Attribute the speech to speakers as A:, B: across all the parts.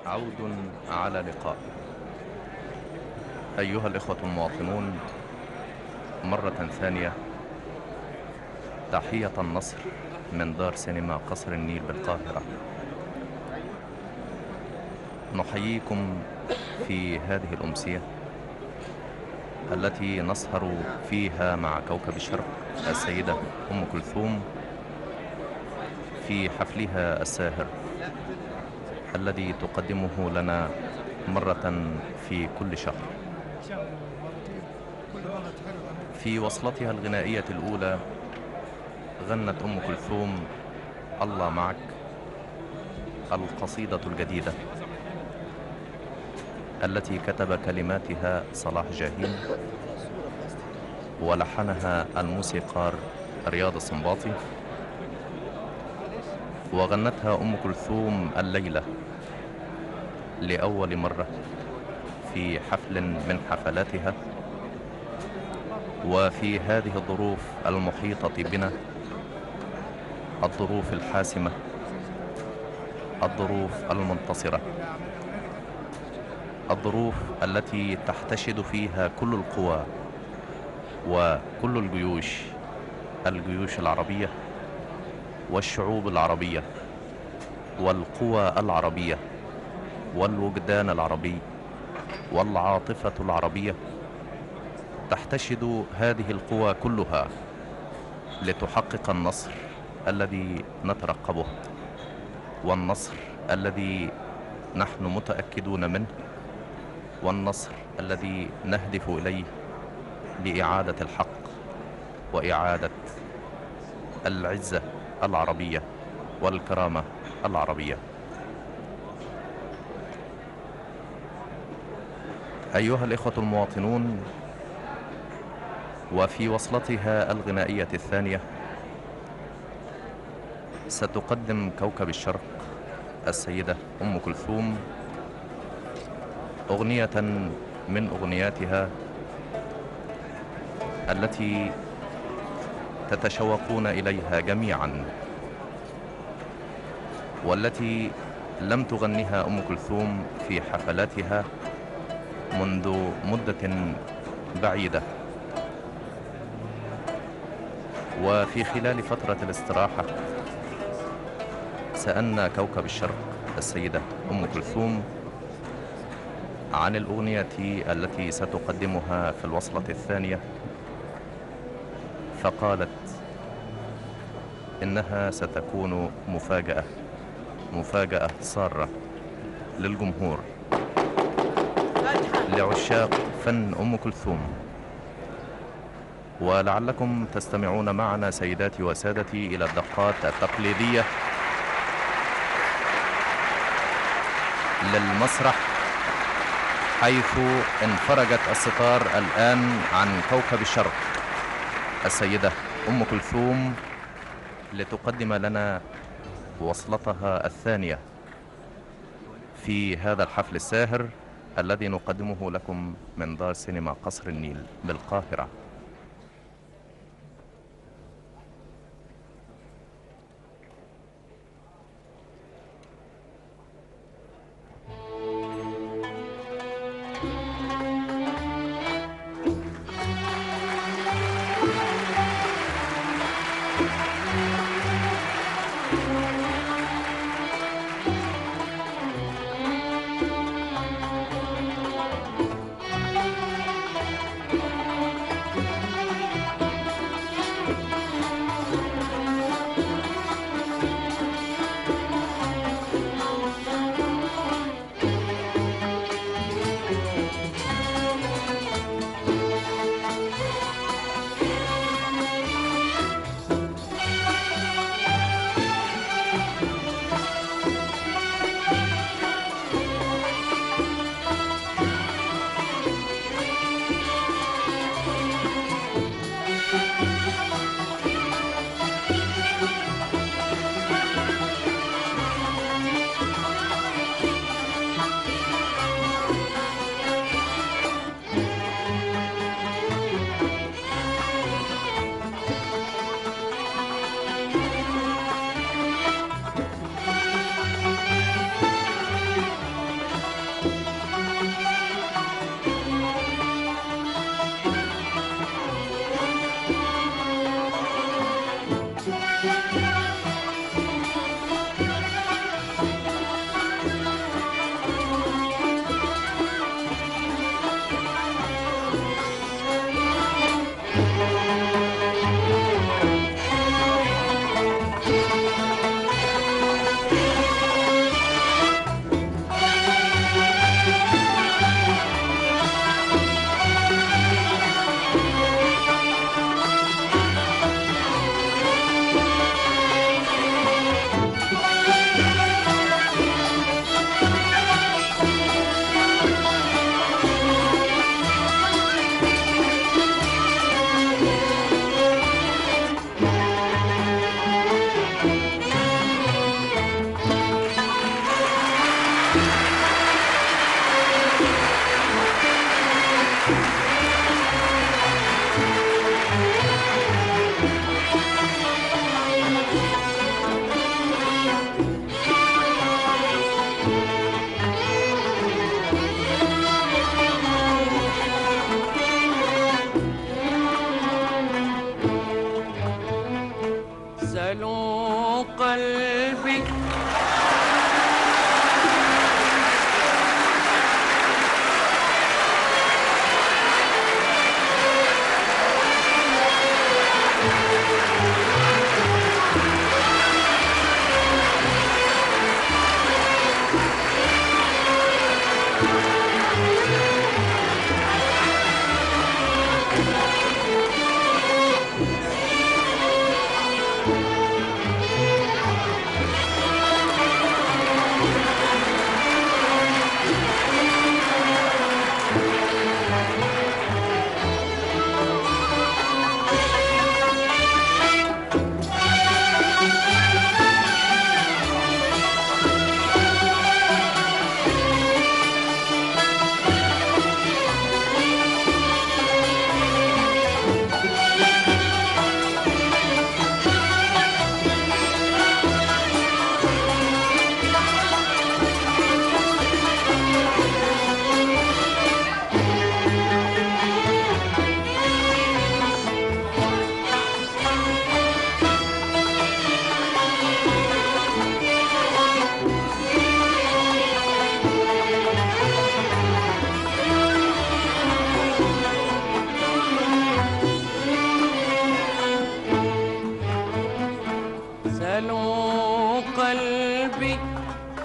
A: عود على لقاء. أيها الإخوة المواطنون، مرة ثانية تحية النصر من دار سينما قصر النيل بالقاهرة. نحييكم في هذه الأمسية التي نسهر فيها مع كوكب الشرق السيدة أم كلثوم في حفلها الساهر الذي تقدمه لنا مرة في كل شهر. في وصلتها الغنائية الأولى غنت أم كلثوم الله معك، القصيدة الجديدة التي كتب كلماتها صلاح جاهين ولحنها الموسيقار رياض السنباطي، وغنتها أم كلثوم الليلة لأول مرة في حفل من حفلاتها، وفي هذه الظروف المحيطة بنا، الظروف الحاسمة، الظروف المنتصرة، الظروف التي تحتشد فيها كل القوى وكل الجيوش العربية والشعوب العربية والقوى العربية والوجدان العربي والعاطفة العربية. تحتشد هذه القوى كلها لتحقق النصر الذي نترقبه، والنصر الذي نحن متأكدون منه، والنصر الذي نهدف إليه لإعادة الحق وإعادة العزة العربية والكرامة العربية. أيها الإخوة المواطنون، وفي وصلتها الغنائية الثانية ستقدم كوكب الشرق السيدة أم كلثوم أغنية من أغنياتها التي تتشوقون إليها جميعا، والتي لم تغنيها أم كلثوم في حفلاتها منذ مدة بعيدة. وفي خلال فترة الاستراحة سألنا كوكب الشرق السيدة أم كلثوم عن الأغنية التي ستقدمها في الوصلة الثانية، فقالت إنها ستكون مفاجأة سارة للجمهور، لعشاق فن أم كلثوم. ولعلكم تستمعون معنا سيداتي وسادتي إلى الدقات التقليدية للمسرح، حيث انفرجت الستار الآن عن كوكب الشرق السيدة أم كلثوم لتقدم لنا وصلتها الثانية في هذا الحفل الساهر الذي نقدمه لكم من دار سينما قصر النيل بالقاهرة.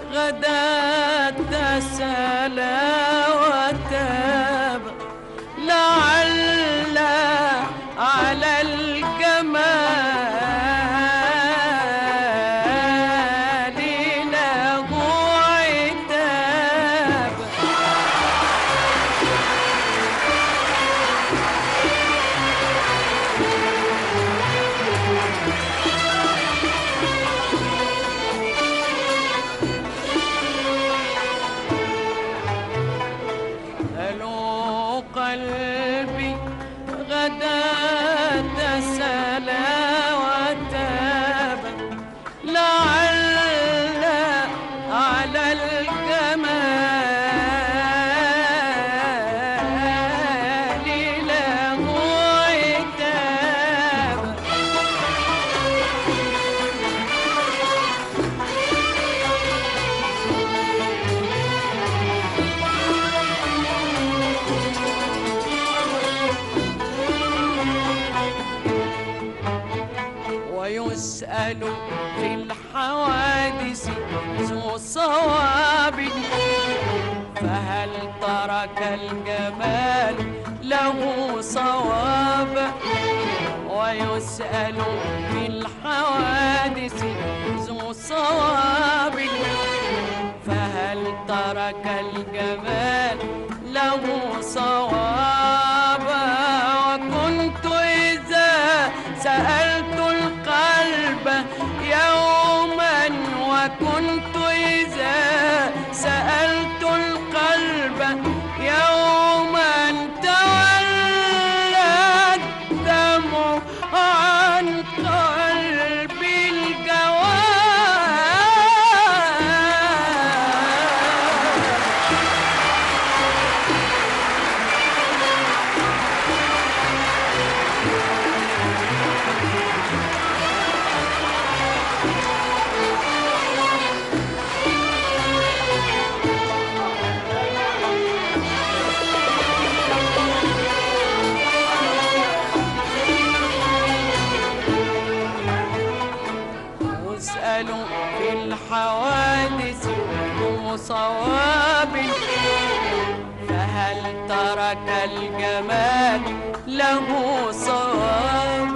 B: غداة سلا وتاب لعل على الجمال له عتاب. قالوا قلبي غداة سلا وتاب لعل على الجمال له عتاب. ويسأل في الحوادث ذو صواب فهل ترك الجمال له صواب. ويسأل في الحوادث ذو صواب فهل ترك الجمال له صواب. وكنت إذا سألت القلب يوما وكنت إذا سألت القلب يوما تولى الدمع عن قلبي الجواب. يسأل في الحوادث ذو صواب فهل ترك الجمال له صواب.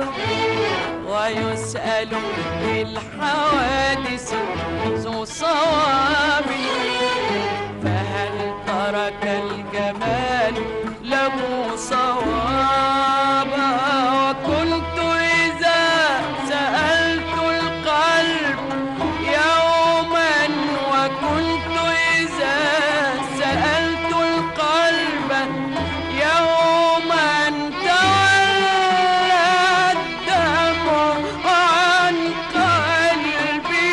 B: ويسأل في الحوادث ذو صواب فهل ترك الجمال له صواب. وكنت إذا سألت القلب يوما وكنت إذا سألت القلب يوما تولى الدمع عن قلبي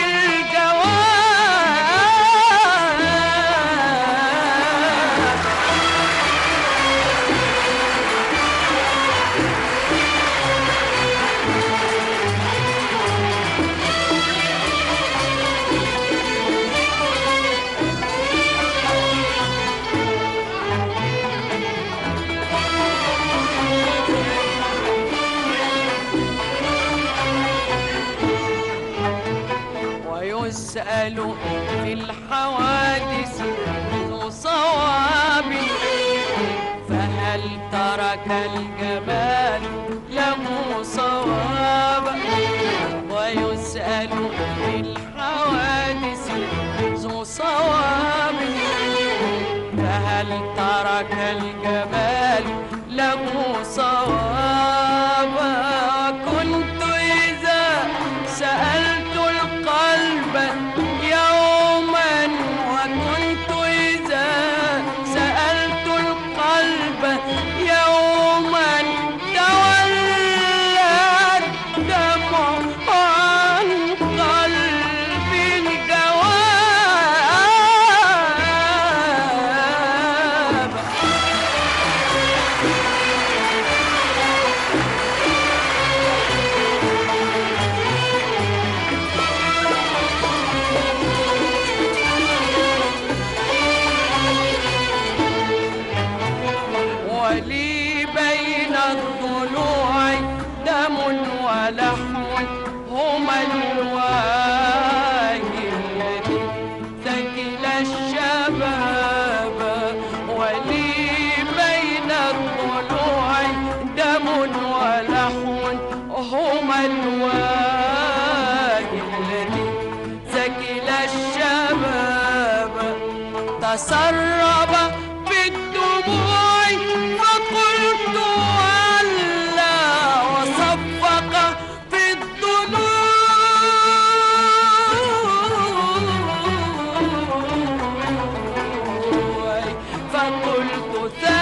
B: ويسأل في الحوادث ذو صواب فهل ترك الجمال له صواب. ويسأل في الحوادث ذو صواب فهل ترك الجمال له صواب. وكنت إذا سألت القلب يوما وكنت إذا سألت القلب يوما تولى الدمع عن قلبي الجواب. تسرب في الدموع فقلت ولا وصفق في الضلوع فقلت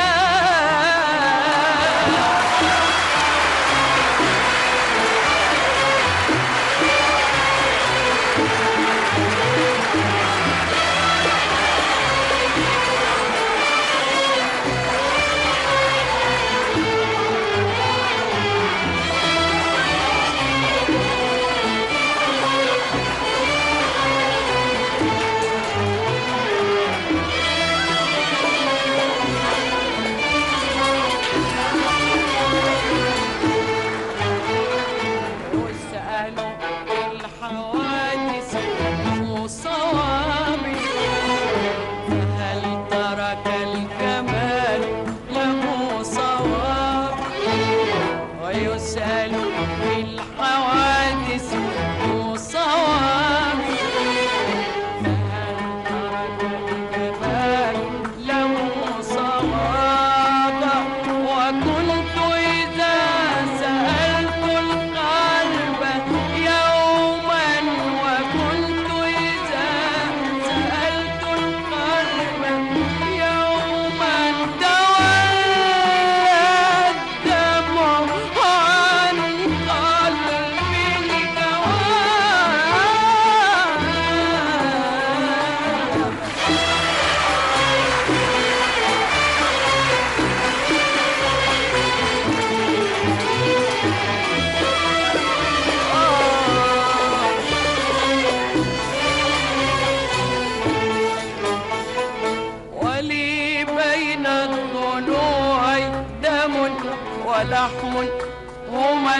B: ولحم هما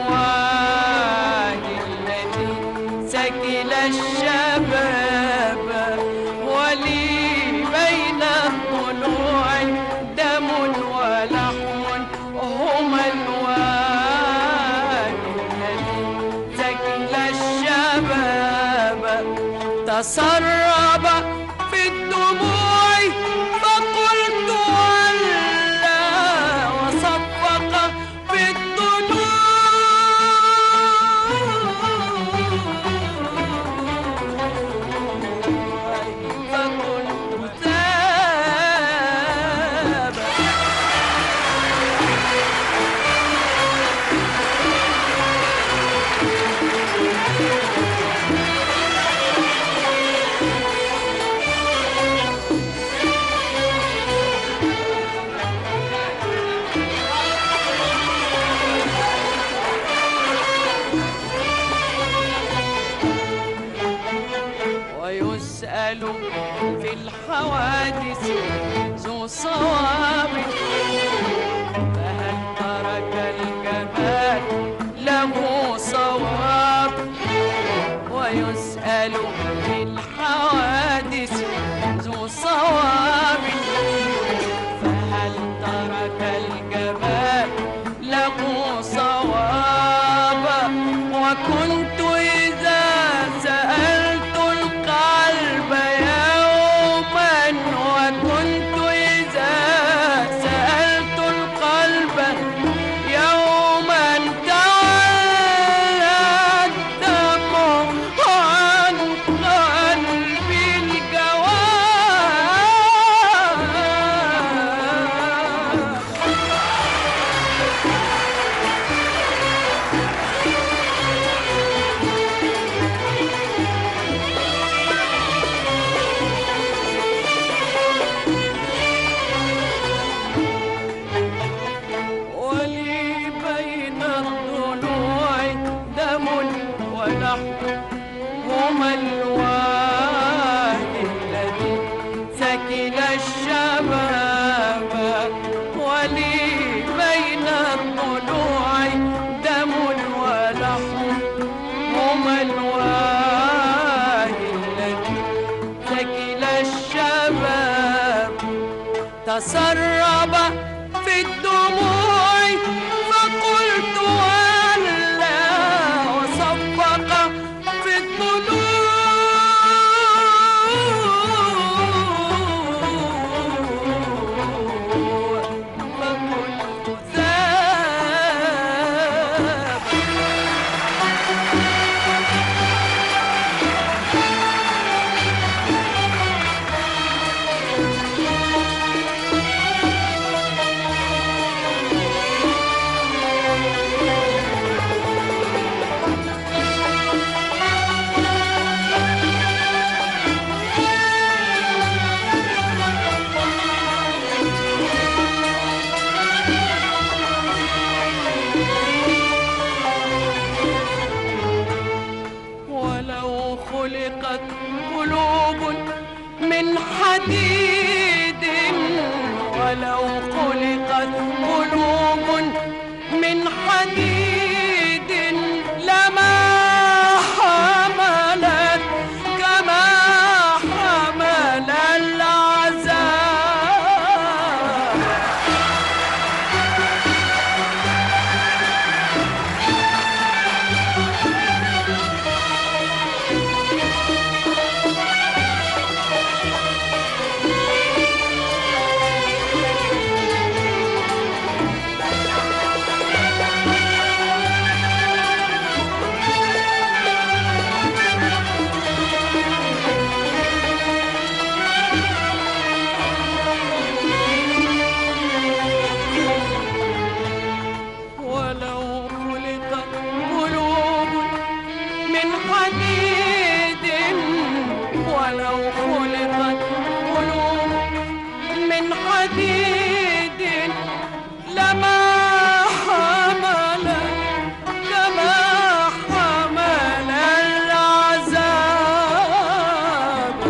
B: الوادي الذي سكل الشباب ولي بين الضلوع دم ولحم هما الوادي الذي سكل الشباب تسرب في الدموع فقلت ولا وصفق في الضلوع فقلت تاب ويسأل في الحوادث ذو صواب فهل ترك الجمال له صواب ويسأل في الحوادث ذو صواب فهل ترك الجمال له صواب وكنت إذا سألت القلب يوما وكنت إذا سألت القلب يوما تولى الدم عن قلبي الجواب ولي بين الضلوع دم ولحم هما الوادي الذي سكل الشباب ولي بين الضلوع دم ولحم هما الوادي الذي سكل الشباب تسرب في الدموع فقلت ولا وصفق في الضلوع حديد ولو خلقت قلوب من حديد لما حملت كما حمل العذاب. ولو خلقت قلوب من حديد ولو خلقت قلوب من حديد لما حملت كما حمل العذاب.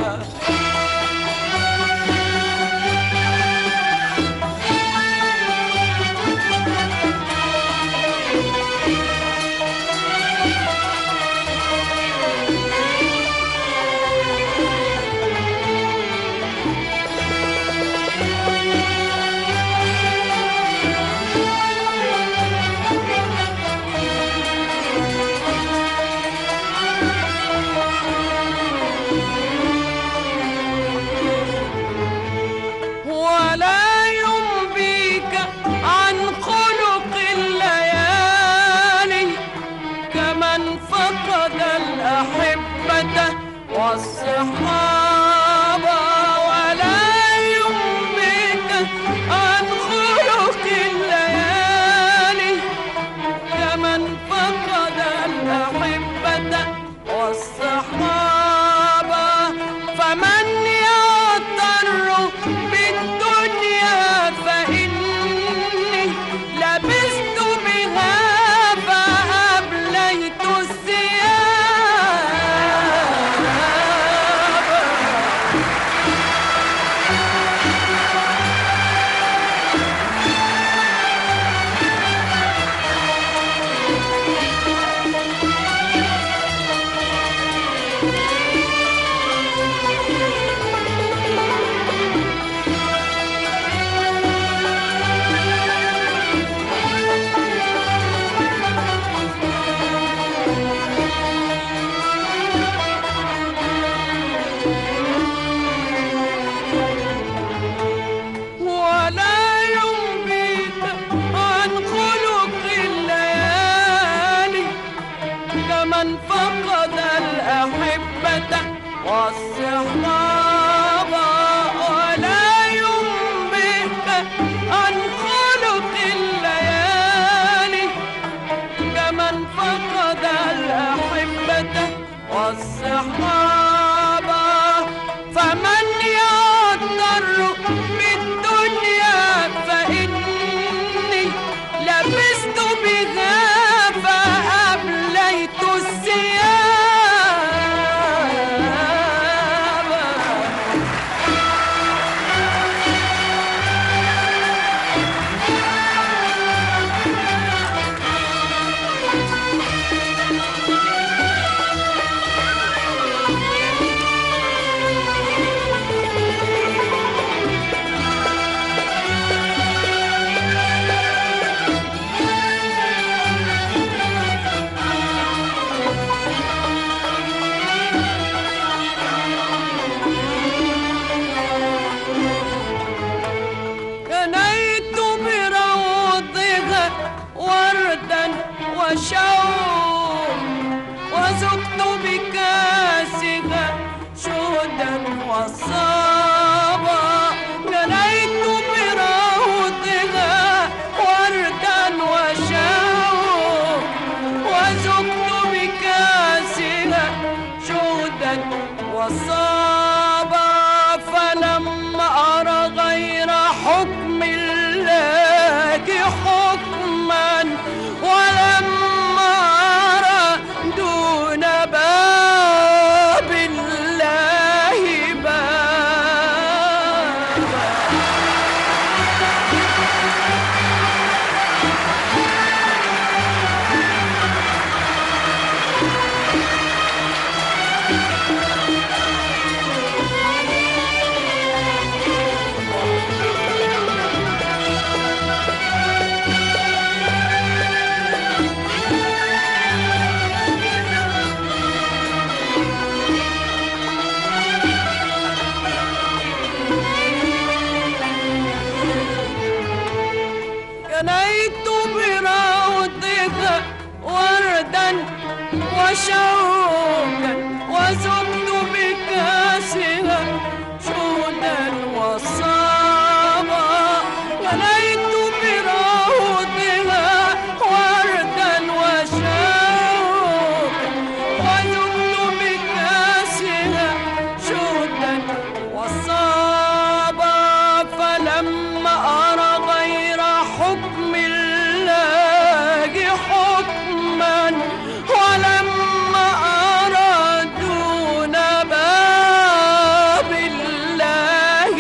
B: ولا ينبيك عن خلق الليالي كمن فقد الأحبة والصحابة. ولا ينبيك عن خلق الليالي كمن فقد الأحبة والصحابة. فمن يغتر بالدنيا فإني لبست بها فأبليت الثياب. ولا ينبيك عن خلق الليالي كمن فقد الأحبة والصحابة. ولا ينبيك عن خلق الليالي كمن فقد الأحبة والصحابة. فمن يغتر بالدنيا فإني لبست بها فأبليت الثياب. كنيت بروضها وردا وشوق وذقت بكاسها شهدا وصابا. كنيت بروضها وردا وشوق وذقت بكاسها شهدا وصابا. فلما أرى غير حكم الله حكما ولما أرى دون باب الله بابا. وشوقا وزدت بكاسها شهدا وصابا غنيت بروضها وردا وشوقا وزدت بكاسها شهدا وصابا فلما أرى غير حكم الله حكما ولما أرى دون باب الله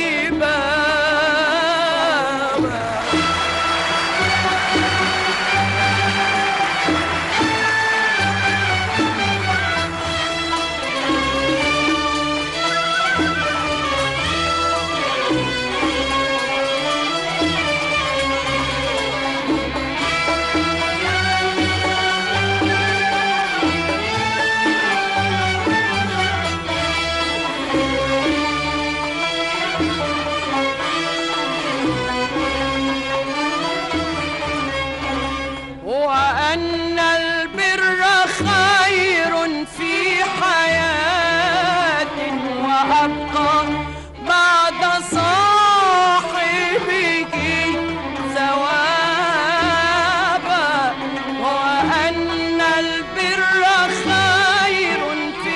B: بابا وأن البر خير في حياة وأبقى بعد صاحبه ثوابا وأن البر خير في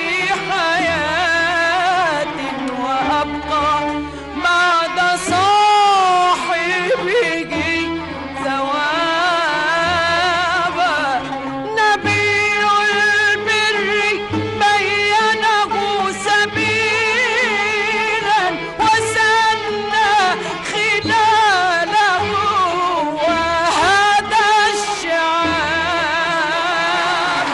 B: حياة وأبقى بعد صاحبه ثوابا نبي البر بينه سبيلا وسن خلاله وهدى الشعاب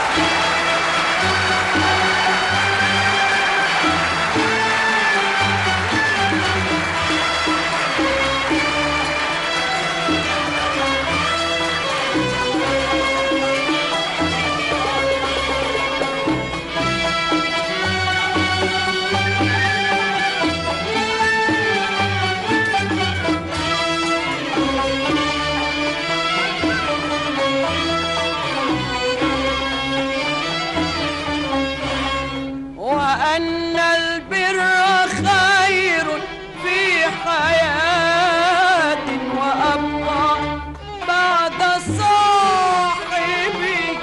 B: وأن البر خير في حياة وأبقى بعد صاحبه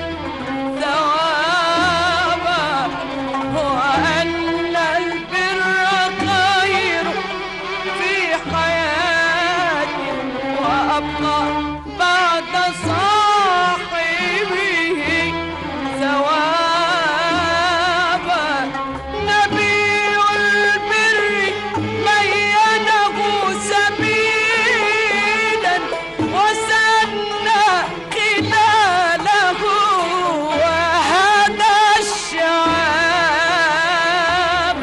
B: ثوابا وأن البر خير في حياة وأبقى بعد صاحبه ثوابا نبي البر بينه سبيلا وسن خلاله وهدى الشعاب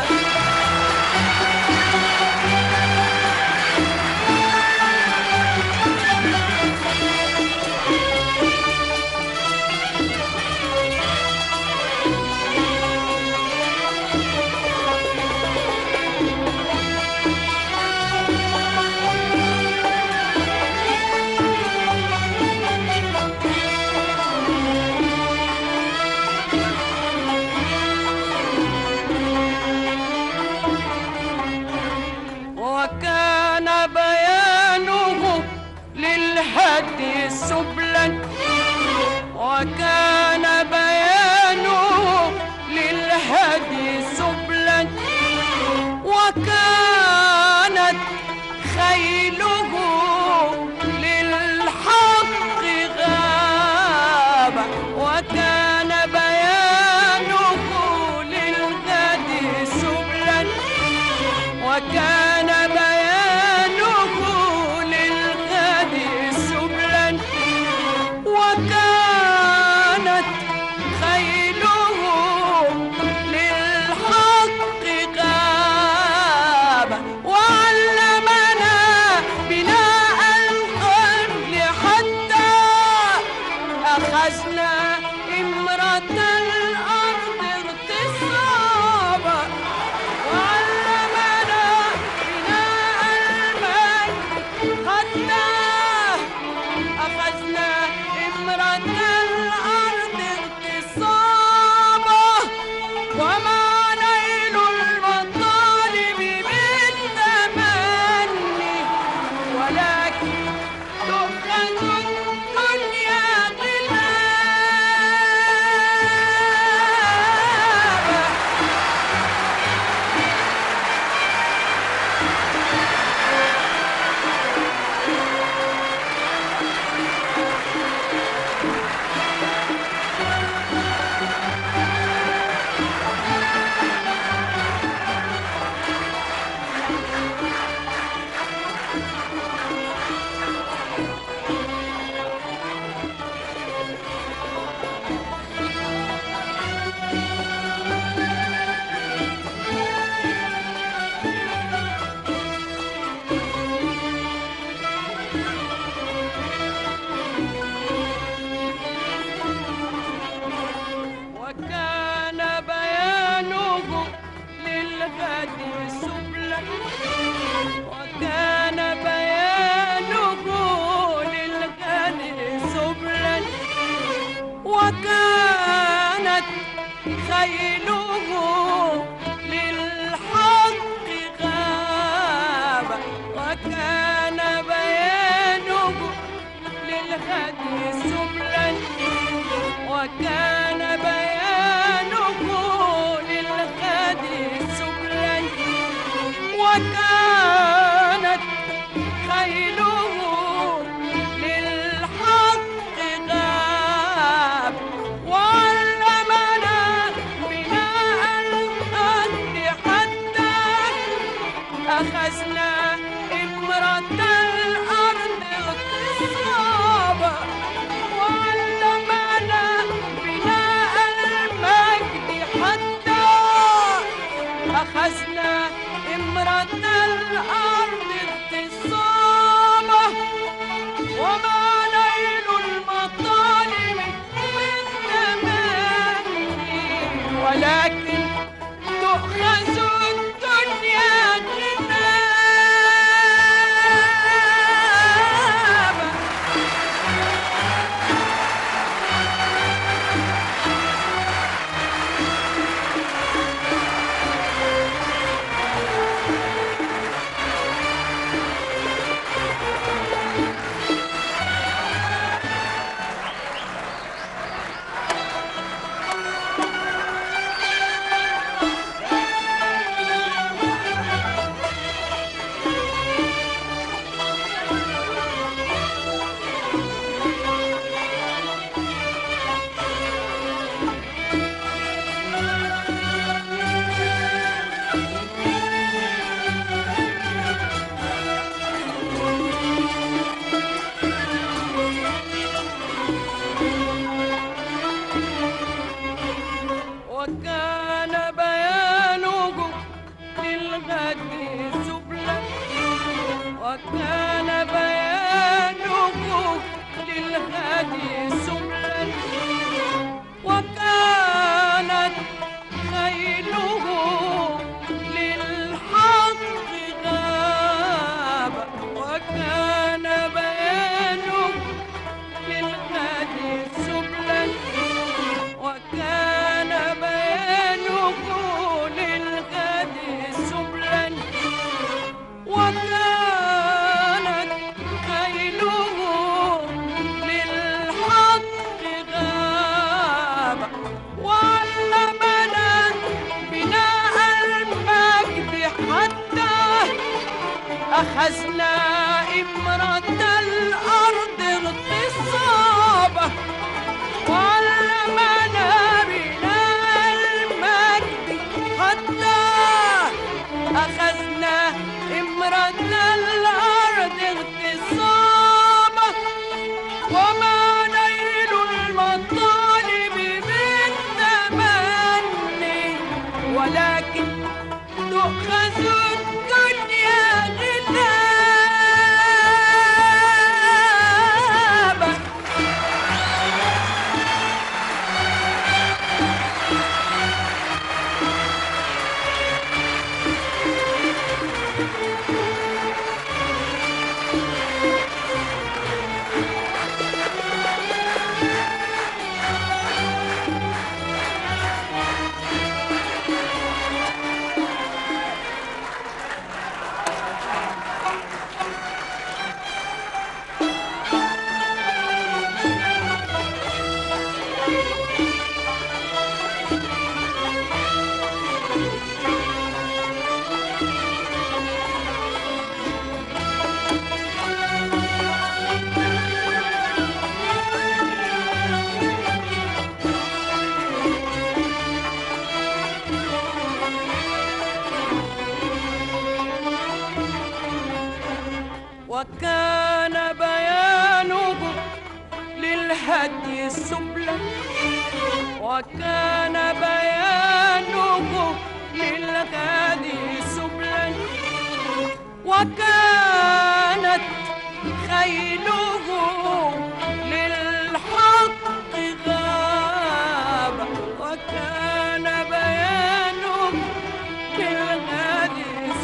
B: وكان بيانه للهدي سبلا وكان بيانه للهدي سبلا وكانت خيله للحق غابة وكان بيانه للهدي سبلا وكان بيانه للغد سبلا وكانت خيله للحق غابة وعلمنا بناء القتل حتى أخذنا إمرة الأرض اغتصابا وعلمنا سبلا وكان بيانه للغني سبلا وكانت خيله للحق غابة وكان بيانه للهدي سبلا وكان بيانه للهدي سبلا وكانت خيله للحق غاب وعلمنا بناء الأرض حتى أخذنا إمرة الأرض اغتصابا وعلمنا بناء المجد حتى أخذنا إمرة الأرض اغتصابا وما نيل المطالب بالتمني ولكن تؤخذ الدنيا غنابا وكان بيانه للغد سبلا وكان بيانه للغد سبلا وكانت خيله للحق غابة وكان بيانه للغد سبلا وكان بيانه للغد سبلا وكانت خيله للحق غابة وعلمنا بناء المجد حتى أخذنا إمرة الأرض اغتصابا وعلمنا بناء المجد حتى أخذنا إمرة الأرض اغتصابا وما نيل المطالب بالتمني ولكن تؤخذ الدنيا غنابا وكان بيانه للهدي سبلا وكان بيانه للهدي سبلا وكانت خيله للحق غابة وكان بيانه للهدي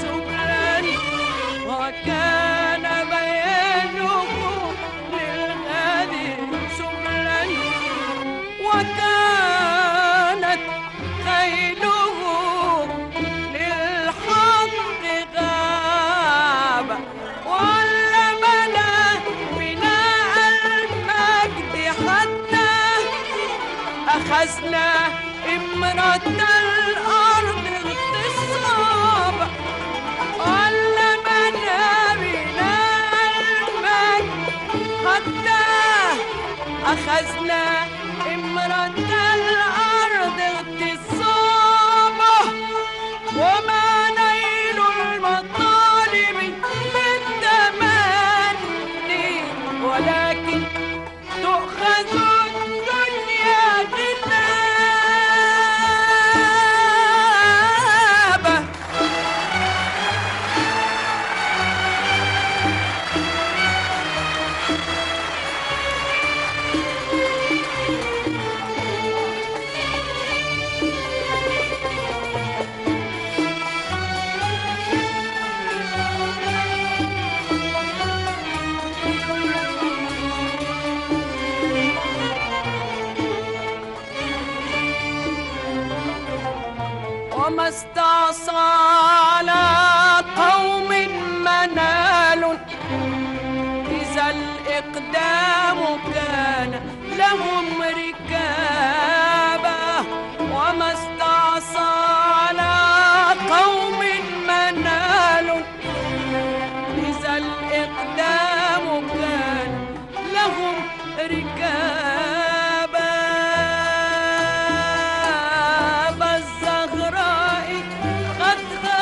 B: أخذنا امرة الأرض اغتصاب علمنا بنا المجد حتى أخذنا امرة الأرض اغتصابه وما نيل المطالب بالتمني ولكن تؤخذ الدنيا كتابة. وما استعصى على قوم منال إذا الإقدام كان لهم ركابة. وما استعصى على قوم منال إذا الإقدام كان لهم ركابة. الزهراء قد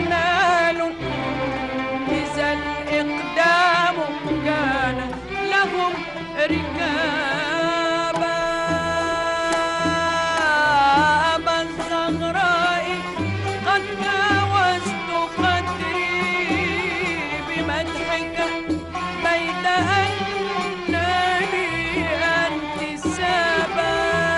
B: منال إذا الإقدام كان لهم ركابا. أبا الزهراء قد جاوزت قدري بمدحك بيد أنني انتسابا.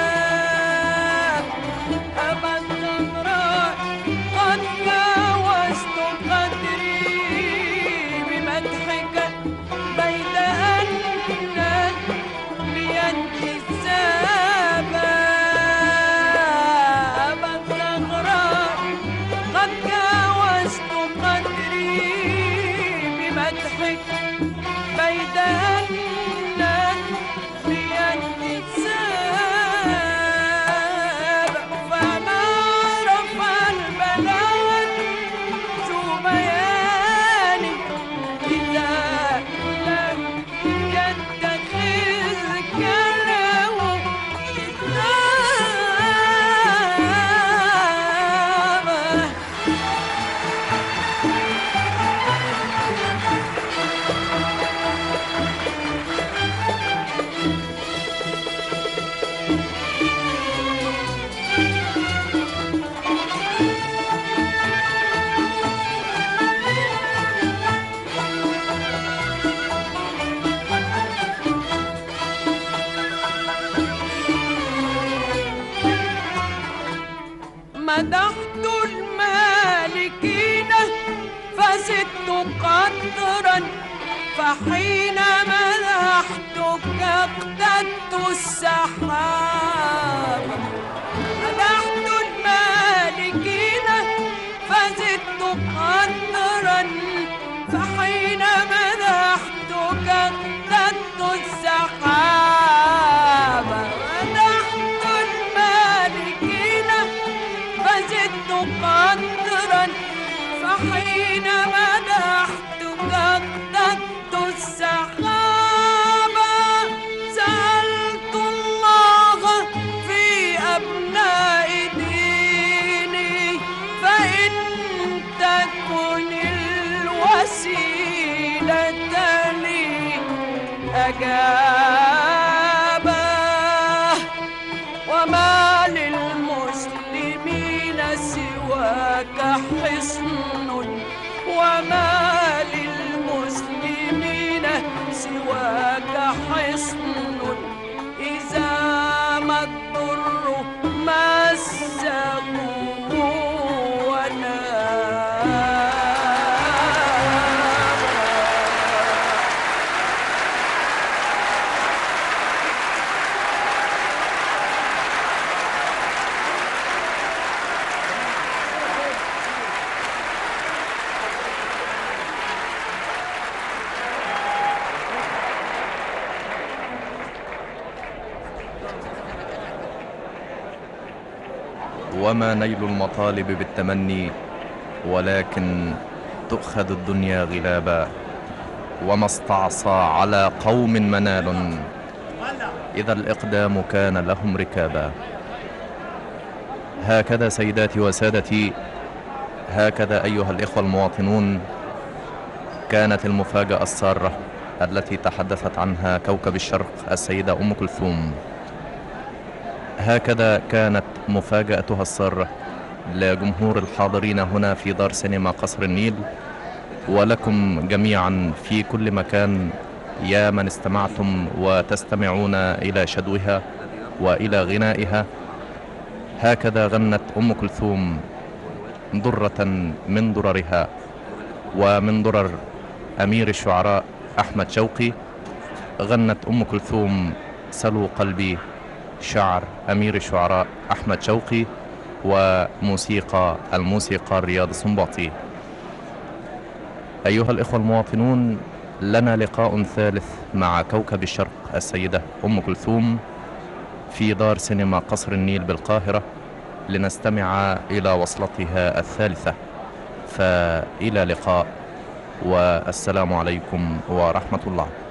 B: أبا الزهراء قد جاوزت قدري بمدحك بيد أنني انتسابا. أبا الزهراء قد جاوزت قدري بمدحك بيد أنني انتسابا. فما رفع البلاء ذو بيان إذا لم يتخذ كلامه كتابا. مدحت المالكين فزدت قدرا، فحين مدحتك اقتدت السحاب. مدحت المالكين فزدت قدرا، فحين مدحتك اقتدت السحاب. مدحت المالكين فزدت قدرا، فحين مدحتك اقتدت السحاب. سألت الله في أبناء ديني فإن تكن الوسيلة لي أجابا. وما للمسلمين سواك حصن، وما للمسلمين سواك حصن إذا ما الضر مسه وناب.
A: وما نيل المطالب بالتمني، ولكن تؤخذ الدنيا غلابا. وما استعصى على قوم منال إذا الإقدام كان لهم ركابا. هكذا سيداتي وسادتي، هكذا أيها الإخوة المواطنون، كانت المفاجأة السارة التي تحدثت عنها كوكب الشرق السيدة أم كلثوم. هكذا كانت مفاجأتها السارة لجمهور الحاضرين هنا في دار سينما قصر النيل، ولكم جميعا في كل مكان يا من استمعتم وتستمعون إلى شدوها وإلى غنائها. هكذا غنت أم كلثوم درة من دررها ومن درر أمير الشعراء أحمد شوقي. غنت أم كلثوم سلو قلبي، شعر أمير الشعراء أحمد شوقي، وموسيقى الموسيقار رياض السنباطي. أيها الإخوة المواطنون، لنا لقاء ثالث مع كوكب الشرق السيدة أم كلثوم في دار سينما قصر النيل بالقاهرة لنستمع إلى وصلتها الثالثة. فإلى لقاء، والسلام عليكم ورحمة الله.